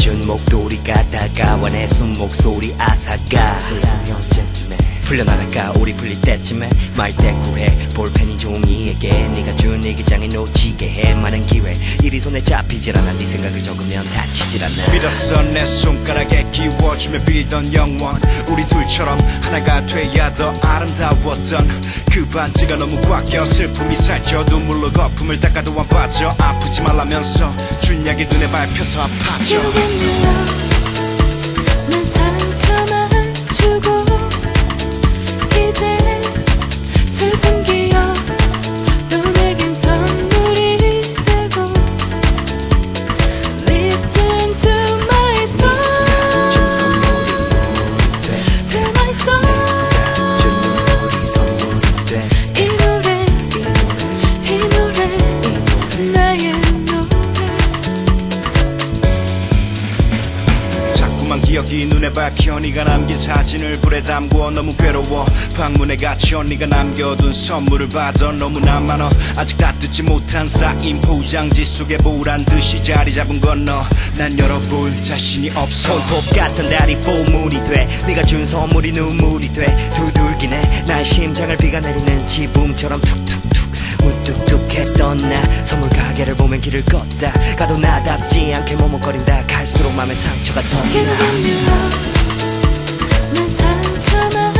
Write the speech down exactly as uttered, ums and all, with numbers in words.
준 목도리가 다가와 내 숨 목소리 아사가 슬픔이 언제쯤에 풀려나갈까 우리 풀릴 때쯤에 말대 구해 볼펜이 종이에게 네가 준 일기장에 놓치게 해 많은 기회 이리 손에 잡히질 않아 네 생각을 적으면 다치질 않아 믿었어 내 손가락에 끼워주며 빌던 영원 우리 둘처럼 하나가 돼야 더 아름다웠던 그 반지가 너무 꽉 껴 슬픔이 살쪄 눈물로 거품을 닦아도 안 빠져 아프지 말라면서 준 약이 눈에 밟혀서 아파져 난 상처만 주고 이제 슬픈 기억 또 내겐 선물이 되고 Listen to my song 준 선물이 눈물이 돼 To my song 준 눈물이 선물이 돼 이 노래 이 노래 나의 기억이 눈에 박혀 네가 남긴 사진을 불에 담궈 너무 괴로워 방문에 갇혀 네가 남겨둔 선물을 받아 너무나 많아 아직 다 뜯지 못한 쌓인 포장지 속에 보란 듯이 자리 잡은 건 너 난 열어볼 자신이 없어 손톱 같은 달이 보물이 돼 네가 준 선물이 눈물이 돼 두들기네 나의 심장을 비가 내리는 지붕처럼 툭툭툭 무뚝뚝했던 나 선물 가게를 보면 길을 걷다 가도 나답지 않게 머뭇거린다 갈수록 맘에 상처가 덧나 난 상처만